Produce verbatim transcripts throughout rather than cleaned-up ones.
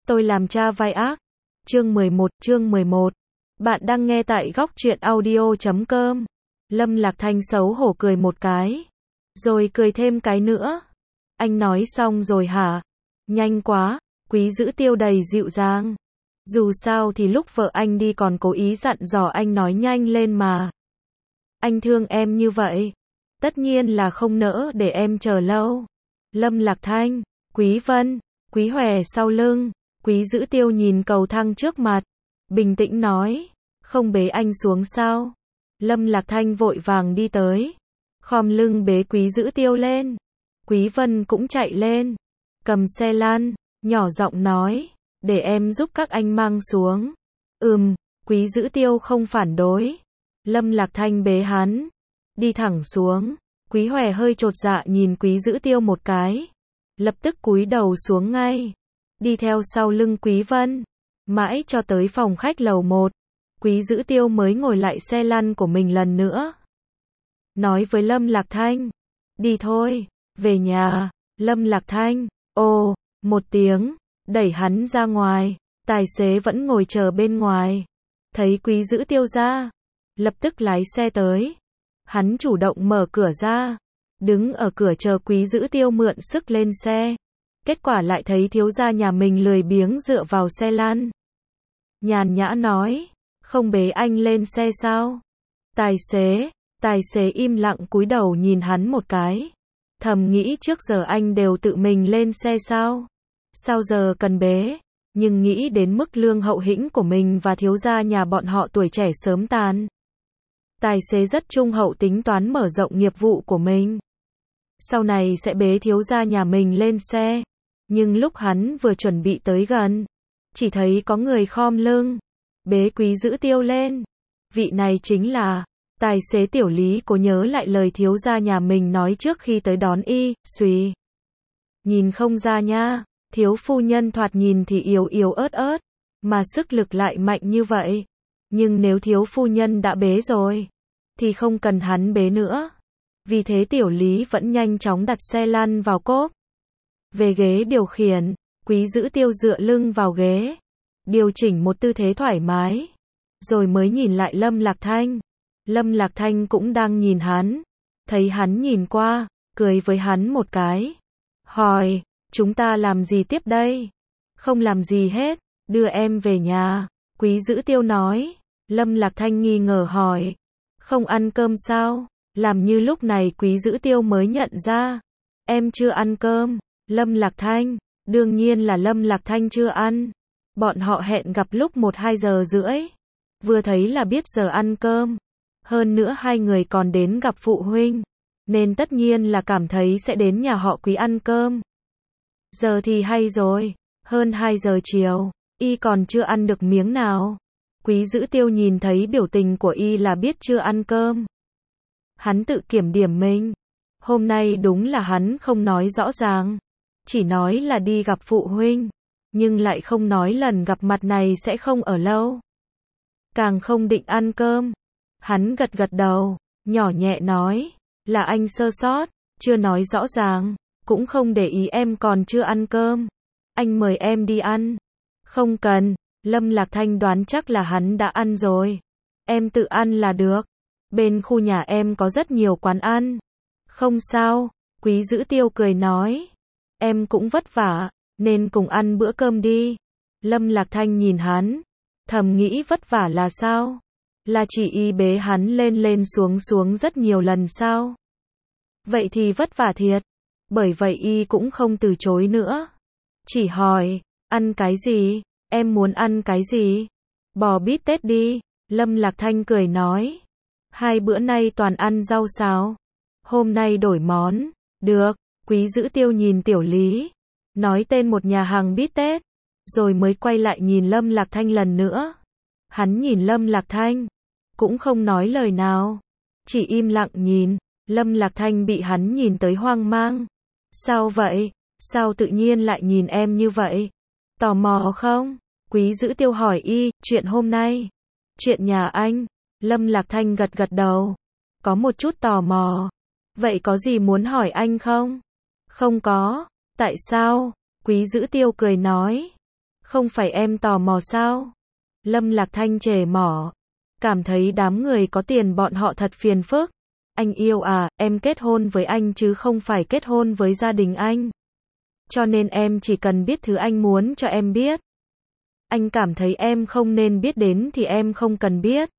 Tôi làm cha vai ác. Chương mười một, chương mười một. Bạn đang nghe tại góc truyện audio chấm com. Lâm Lạc Thanh xấu hổ cười một cái. Rồi cười thêm cái nữa. Anh nói xong rồi hả? Nhanh quá. Quý Dữ Tiêu đầy dịu dàng. Dù sao thì lúc vợ anh đi còn cố ý dặn dò anh nói nhanh lên mà. Anh thương em như vậy. Tất nhiên là không nỡ để em chờ lâu. Lâm Lạc Thanh, Quý Vân, Quý Hòe sau lưng. Quý Dữ Tiêu nhìn cầu thang trước mặt. Bình tĩnh nói. Không bế anh xuống sao? Lâm Lạc Thanh vội vàng đi tới. Khom lưng bế Quý Dữ Tiêu lên. Quý Vân cũng chạy lên. Cầm xe lan, nhỏ giọng nói. Để em giúp các anh mang xuống. Ừm, Quý Dữ Tiêu không phản đối. Lâm Lạc Thanh bế hắn. Đi thẳng xuống. Quý Hòe hơi chột dạ nhìn Quý Dữ Tiêu một cái. Lập tức cúi đầu xuống ngay. Đi theo sau lưng Quý Vân. Mãi cho tới phòng khách lầu một. Quý Dữ Tiêu mới ngồi lại xe lăn của mình lần nữa. Nói với Lâm Lạc Thanh. Đi thôi, về nhà. Lâm Lạc Thanh, ồ, một tiếng, đẩy hắn ra ngoài. Tài xế vẫn ngồi chờ bên ngoài. Thấy Quý Dữ Tiêu ra. Lập tức lái xe tới. Hắn chủ động mở cửa ra. Đứng ở cửa chờ Quý Dữ Tiêu mượn sức lên xe. Kết quả lại thấy thiếu gia nhà mình lười biếng dựa vào xe lăn. Nhàn nhã nói. Không bế anh lên xe sao? Tài xế. Tài xế im lặng cúi đầu nhìn hắn một cái. Thầm nghĩ trước giờ anh đều tự mình lên xe sao? Sao giờ cần bế? Nhưng nghĩ đến mức lương hậu hĩnh của mình và thiếu gia nhà bọn họ tuổi trẻ sớm tàn. Tài xế rất trung hậu tính toán mở rộng nghiệp vụ của mình. Sau này sẽ bế thiếu gia nhà mình lên xe. Nhưng lúc hắn vừa chuẩn bị tới gần, chỉ thấy có người khom lưng, bế Quý Dữ Tiêu lên. Vị này chính là tài xế Tiểu Lý. Cô nhớ lại lời thiếu gia nhà mình nói trước khi tới đón y, xùy. Nhìn không ra nha, thiếu phu nhân thoạt nhìn thì yếu yếu ớt ớt, mà sức lực lại mạnh như vậy. Nhưng nếu thiếu phu nhân đã bế rồi, thì không cần hắn bế nữa. Vì thế Tiểu Lý vẫn nhanh chóng đặt xe lăn vào cốp. Về ghế điều khiển, Quý Dữ Tiêu dựa lưng vào ghế, điều chỉnh một tư thế thoải mái, rồi mới nhìn lại Lâm Lạc Thanh. Lâm Lạc Thanh cũng đang nhìn hắn, thấy hắn nhìn qua, cười với hắn một cái. Hỏi, chúng ta làm gì tiếp đây? Không làm gì hết, đưa em về nhà. Quý Dữ Tiêu nói. Lâm Lạc Thanh nghi ngờ hỏi. Không ăn cơm sao? Làm như lúc này Quý Dữ Tiêu mới nhận ra. Em chưa ăn cơm. Lâm Lạc Thanh. Đương nhiên là Lâm Lạc Thanh chưa ăn. Bọn họ hẹn gặp lúc một hai giờ rưỡi. Vừa thấy là biết giờ ăn cơm. Hơn nữa hai người còn đến gặp phụ huynh. Nên tất nhiên là cảm thấy sẽ đến nhà họ Quý ăn cơm. Giờ thì hay rồi. Hơn hai giờ chiều. Y còn chưa ăn được miếng nào. Quý Dữ Tiêu nhìn thấy biểu tình của y là biết chưa ăn cơm. Hắn tự kiểm điểm mình. Hôm nay đúng là hắn không nói rõ ràng. Chỉ nói là đi gặp phụ huynh. Nhưng lại không nói lần gặp mặt này sẽ không ở lâu. Càng không định ăn cơm. Hắn gật gật đầu, nhỏ nhẹ nói. Là anh sơ sót, chưa nói rõ ràng. Cũng không để ý em còn chưa ăn cơm. Anh mời em đi ăn. Không cần. Lâm Lạc Thanh đoán chắc là hắn đã ăn rồi. Em tự ăn là được. Bên khu nhà em có rất nhiều quán ăn. Không sao. Quý Dữ Tiêu cười nói. Em cũng vất vả, nên cùng ăn bữa cơm đi. Lâm Lạc Thanh nhìn hắn. Thầm nghĩ vất vả là sao? Là chỉ y bế hắn lên lên xuống xuống rất nhiều lần sao? Vậy thì vất vả thiệt. Bởi vậy y cũng không từ chối nữa. Chỉ hỏi, ăn cái gì? Em muốn ăn cái gì? Bò bít tết đi. Lâm Lạc Thanh cười nói. Hai bữa nay toàn ăn rau xào. Hôm nay đổi món. Được. Quý Dữ Tiêu nhìn Tiểu Lý. Nói tên một nhà hàng bít tết. Rồi mới quay lại nhìn Lâm Lạc Thanh lần nữa. Hắn nhìn Lâm Lạc Thanh. Cũng không nói lời nào. Chỉ im lặng nhìn. Lâm Lạc Thanh bị hắn nhìn tới hoang mang. Sao vậy? Sao tự nhiên lại nhìn em như vậy? Tò mò không? Quý Dữ Tiêu hỏi y, chuyện hôm nay. Chuyện nhà anh. Lâm Lạc Thanh gật gật đầu. Có một chút tò mò. Vậy có gì muốn hỏi anh không? Không có. Tại sao? Quý Dữ Tiêu cười nói. Không phải em tò mò sao? Lâm Lạc Thanh trề mỏ. Cảm thấy đám người có tiền bọn họ thật phiền phức. Anh yêu à, em kết hôn với anh chứ không phải kết hôn với gia đình anh. Cho nên em chỉ cần biết thứ anh muốn cho em biết. Anh cảm thấy em không nên biết đến thì em không cần biết.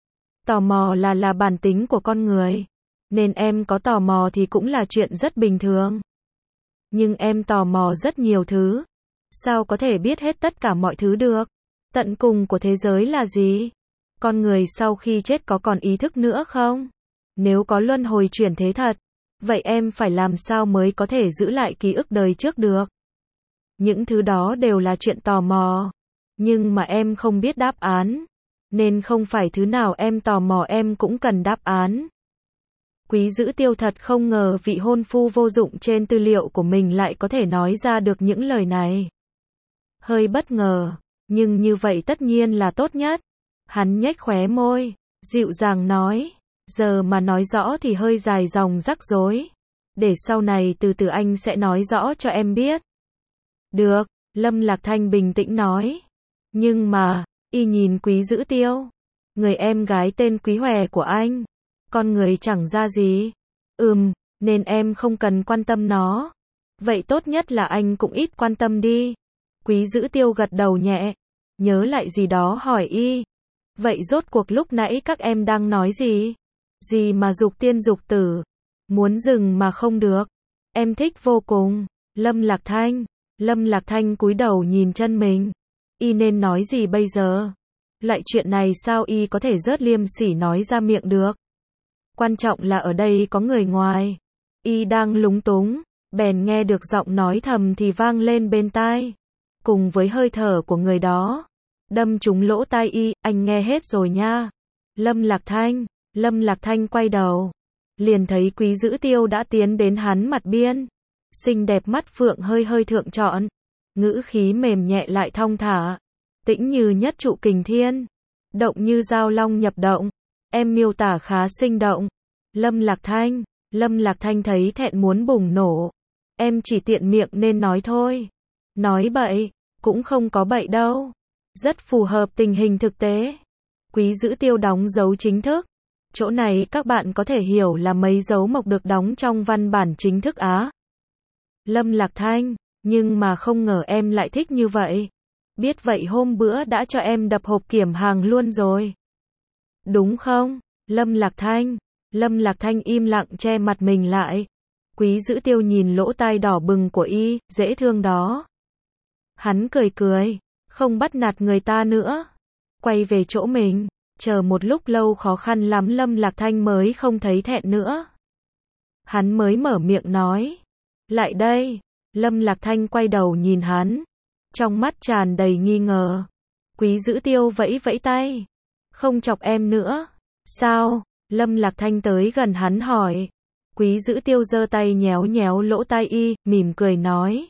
Tò mò là là bản tính của con người. Nên em có tò mò thì cũng là chuyện rất bình thường. Nhưng em tò mò rất nhiều thứ. Sao có thể biết hết tất cả mọi thứ được? Tận cùng của thế giới là gì? Con người sau khi chết có còn ý thức nữa không? Nếu có luân hồi chuyển thế thật, vậy em phải làm sao mới có thể giữ lại ký ức đời trước được? Những thứ đó đều là chuyện tò mò. Nhưng mà em không biết đáp án. Nên không phải thứ nào em tò mò em cũng cần đáp án. Quý Dữ Tiêu thật không ngờ vị hôn phu vô dụng trên tư liệu của mình lại có thể nói ra được những lời này. Hơi bất ngờ, nhưng như vậy tất nhiên là tốt nhất. Hắn nhếch khóe môi, dịu dàng nói, giờ mà nói rõ thì hơi dài dòng rắc rối. Để sau này từ từ anh sẽ nói rõ cho em biết. Được, Lâm Lạc Thanh bình tĩnh nói. Nhưng mà, y nhìn Quý Dữ Tiêu. Người em gái tên Quý Hòe của anh. Con người chẳng ra gì. Ừm, nên em không cần quan tâm nó. Vậy tốt nhất là anh cũng ít quan tâm đi. Quý Dữ Tiêu gật đầu nhẹ. Nhớ lại gì đó hỏi y. Vậy rốt cuộc lúc nãy các em đang nói gì? Gì mà dục tiên dục tử? Muốn dừng mà không được. Em thích vô cùng. Lâm Lạc Thanh. Lâm Lạc Thanh cúi đầu nhìn chân mình. Y nên nói gì bây giờ? Lại chuyện này sao y có thể rớt liêm sỉ nói ra miệng được? Quan trọng là ở đây có người ngoài. Y đang lúng túng. Bèn nghe được giọng nói thầm thì vang lên bên tai. Cùng với hơi thở của người đó. Đâm trúng lỗ tai y, anh nghe hết rồi nha. Lâm Lạc Thanh. Lâm Lạc Thanh quay đầu. Liền thấy Quý Dữ Tiêu đã tiến đến hắn mặt biên. Xinh đẹp mắt phượng hơi hơi thượng trọn. Ngữ khí mềm nhẹ lại thong thả. Tĩnh như nhất trụ kình thiên. Động như dao long nhập động. Em miêu tả khá sinh động. Lâm Lạc Thanh. Lâm Lạc Thanh thấy thẹn muốn bùng nổ. Em chỉ tiện miệng nên nói thôi. Nói bậy. Cũng không có bậy đâu. Rất phù hợp tình hình thực tế. Quý Dữ Tiêu đóng dấu chính thức. Chỗ này các bạn có thể hiểu là mấy dấu mộc được đóng trong văn bản chính thức á. Lâm Lạc Thanh. Nhưng mà không ngờ em lại thích như vậy. Biết vậy hôm bữa đã cho em đập hộp kiểm hàng luôn rồi. Đúng không? Lâm Lạc Thanh. Lâm Lạc Thanh im lặng che mặt mình lại. Quý Dữ Tiêu nhìn lỗ tai đỏ bừng của y, dễ thương đó. Hắn cười cười, không bắt nạt người ta nữa. Quay về chỗ mình, chờ một lúc lâu khó khăn lắm Lâm Lạc Thanh mới không thấy thẹn nữa. Hắn mới mở miệng nói. Lại đây. Lâm Lạc Thanh quay đầu nhìn hắn. Trong mắt tràn đầy nghi ngờ. Quý Dữ Tiêu vẫy vẫy tay. Không chọc em nữa. Sao? Lâm Lạc Thanh tới gần hắn hỏi. Quý Dữ Tiêu giơ tay nhéo nhéo lỗ tai y, mỉm cười nói.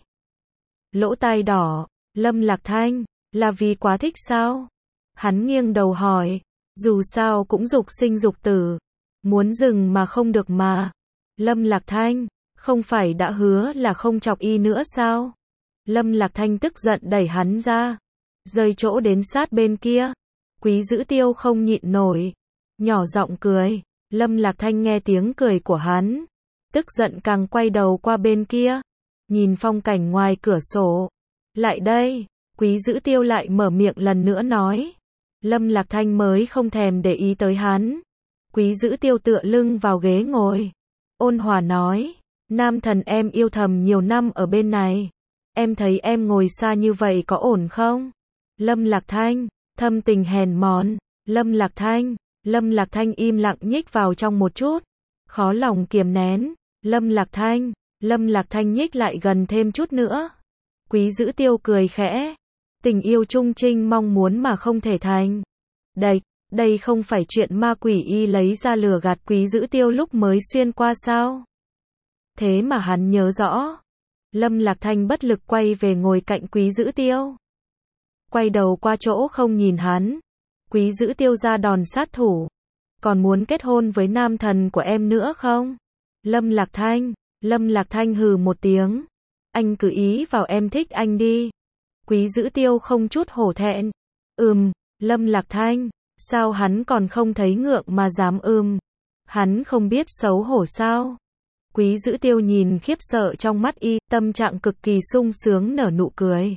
Lỗ tai đỏ. Lâm Lạc Thanh. Là vì quá thích sao? Hắn nghiêng đầu hỏi. Dù sao cũng dục sinh dục tử. Muốn dừng mà không được mà. Lâm Lạc Thanh. Không phải đã hứa là không chọc y nữa sao? Lâm Lạc Thanh tức giận đẩy hắn ra. Rời chỗ đến sát bên kia. Quý Dữ Tiêu không nhịn nổi. Nhỏ giọng cười. Lâm Lạc Thanh nghe tiếng cười của hắn. Tức giận càng quay đầu qua bên kia. Nhìn phong cảnh ngoài cửa sổ. Lại đây. Quý Dữ Tiêu lại mở miệng lần nữa nói. Lâm Lạc Thanh mới không thèm để ý tới hắn. Quý Dữ Tiêu tựa lưng vào ghế ngồi. Ôn hòa nói. Nam thần em yêu thầm nhiều năm ở bên này. Em thấy em ngồi xa như vậy có ổn không? Lâm Lạc Thanh. Thâm tình hèn mọn. Lâm Lạc Thanh. Lâm Lạc Thanh im lặng nhích vào trong một chút. Khó lòng kiềm nén. Lâm Lạc Thanh. Lâm Lạc Thanh nhích lại gần thêm chút nữa. Quý Dữ Tiêu cười khẽ. Tình yêu trung trinh mong muốn mà không thể thành. Đây, đây không phải chuyện ma quỷ y lấy ra lừa gạt Quý Dữ Tiêu lúc mới xuyên qua sao? Thế mà hắn nhớ rõ. Lâm Lạc Thanh bất lực quay về ngồi cạnh Quý Dữ Tiêu. Quay đầu qua chỗ không nhìn hắn. Quý Dữ Tiêu ra đòn sát thủ. Còn muốn kết hôn với nam thần của em nữa không? Lâm Lạc Thanh. Lâm Lạc Thanh hừ một tiếng. Anh cứ ý vào em thích anh đi. Quý Dữ Tiêu không chút hổ thẹn. Ừm, Lâm Lạc Thanh, sao hắn còn không thấy ngượng mà dám ừm? Hắn không biết xấu hổ sao? Quý Dữ Tiêu nhìn khiếp sợ trong mắt y, tâm trạng cực kỳ sung sướng nở nụ cười.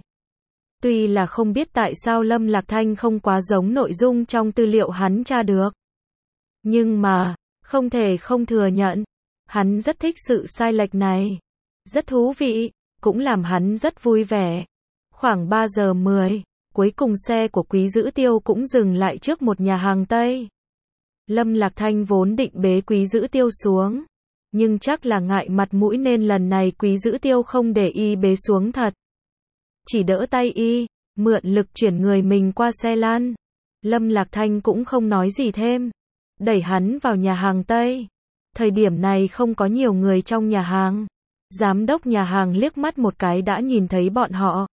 Tuy là không biết tại sao Lâm Lạc Thanh không quá giống nội dung trong tư liệu hắn tra được. Nhưng mà, không thể không thừa nhận, hắn rất thích sự sai lệch này. Rất thú vị, cũng làm hắn rất vui vẻ. Khoảng ba giờ mười, cuối cùng xe của Quý Dữ Tiêu cũng dừng lại trước một nhà hàng Tây. Lâm Lạc Thanh vốn định bế Quý Dữ Tiêu xuống, nhưng chắc là ngại mặt mũi nên lần này Quý Dữ Tiêu không để y bế xuống thật. Chỉ đỡ tay y, mượn lực chuyển người mình qua xe lăn. Lâm Lạc Thanh cũng không nói gì thêm, đẩy hắn vào nhà hàng Tây. Thời điểm này không có nhiều người trong nhà hàng. Giám đốc nhà hàng liếc mắt một cái đã nhìn thấy bọn họ.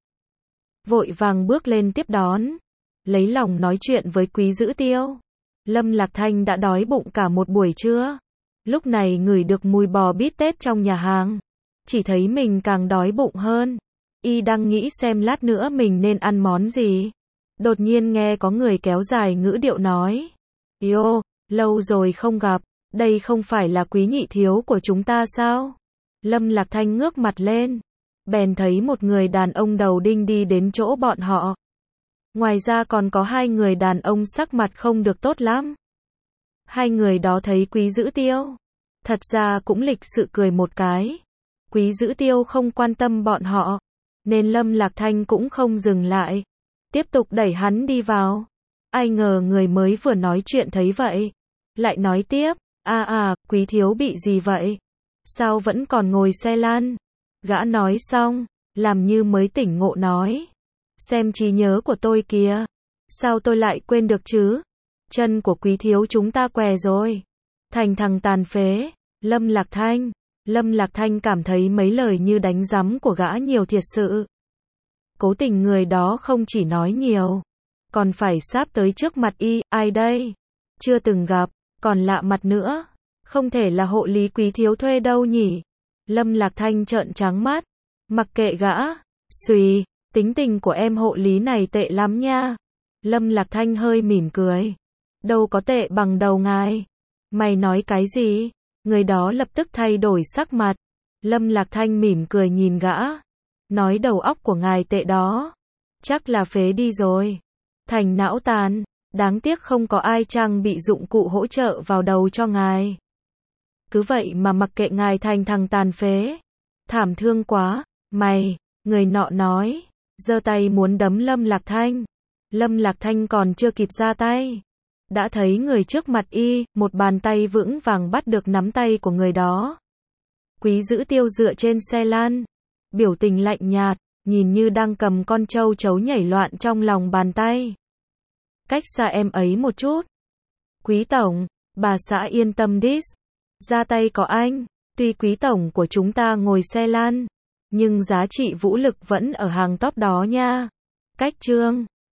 Vội vàng bước lên tiếp đón, lấy lòng nói chuyện với Quý Dữ Tiêu. Lâm Lạc Thanh đã đói bụng cả một buổi trưa. Lúc này ngửi được mùi bò bít tết trong nhà hàng, chỉ thấy mình càng đói bụng hơn. Y đang nghĩ xem lát nữa mình nên ăn món gì. Đột nhiên nghe có người kéo dài ngữ điệu nói. Yo, lâu rồi không gặp, đây không phải là Quý nhị thiếu của chúng ta sao? Lâm Lạc Thanh ngước mặt lên, bèn thấy một người đàn ông đầu đinh đi đến chỗ bọn họ. Ngoài ra còn có hai người đàn ông sắc mặt không được tốt lắm. Hai người đó thấy Quý Dữ Tiêu, thật ra cũng lịch sự cười một cái. Quý Dữ Tiêu không quan tâm bọn họ, nên Lâm Lạc Thanh cũng không dừng lại, tiếp tục đẩy hắn đi vào. Ai ngờ người mới vừa nói chuyện thấy vậy, lại nói tiếp, à à, Quý thiếu bị gì vậy? Sao vẫn còn ngồi xe lăn? Gã nói xong, làm như mới tỉnh ngộ nói. Xem trí nhớ của tôi kìa. Sao tôi lại quên được chứ? Chân của Quý thiếu chúng ta què rồi. Thành thằng tàn phế. Lâm Lạc Thanh. Lâm Lạc Thanh cảm thấy mấy lời như đánh giấm của gã nhiều thiệt sự. Cố tình người đó không chỉ nói nhiều, còn phải sáp tới trước mặt y. Ai đây? Chưa từng gặp, còn lạ mặt nữa. Không thể là hộ lý Quý thiếu thuê đâu nhỉ? Lâm Lạc Thanh trợn trắng mắt. Mặc kệ gã. Xùy, tính tình của em hộ lý này tệ lắm nha. Lâm Lạc Thanh hơi mỉm cười. Đâu có tệ bằng đầu ngài. Mày nói cái gì? Người đó lập tức thay đổi sắc mặt. Lâm Lạc Thanh mỉm cười nhìn gã. Nói đầu óc của ngài tệ đó. Chắc là phế đi rồi. Thành não tàn. Đáng tiếc không có ai trang bị dụng cụ hỗ trợ vào đầu cho ngài. Cứ vậy mà mặc kệ ngài thành thằng tàn phế. Thảm thương quá. Mày, người nọ nói. Giơ tay muốn đấm Lâm Lạc Thanh. Lâm Lạc Thanh còn chưa kịp ra tay, đã thấy người trước mặt y, một bàn tay vững vàng bắt được nắm tay của người đó. Quý Dữ Tiêu dựa trên xe lan, biểu tình lạnh nhạt, nhìn như đang cầm con trâu chấu nhảy loạn trong lòng bàn tay. Cách xa em ấy một chút. Quý tổng, bà xã yên tâm đít. Ra tay có anh, tuy quý tổng của chúng ta ngồi xe lan, nhưng giá trị vũ lực vẫn ở hàng top đó nha. Cách trương.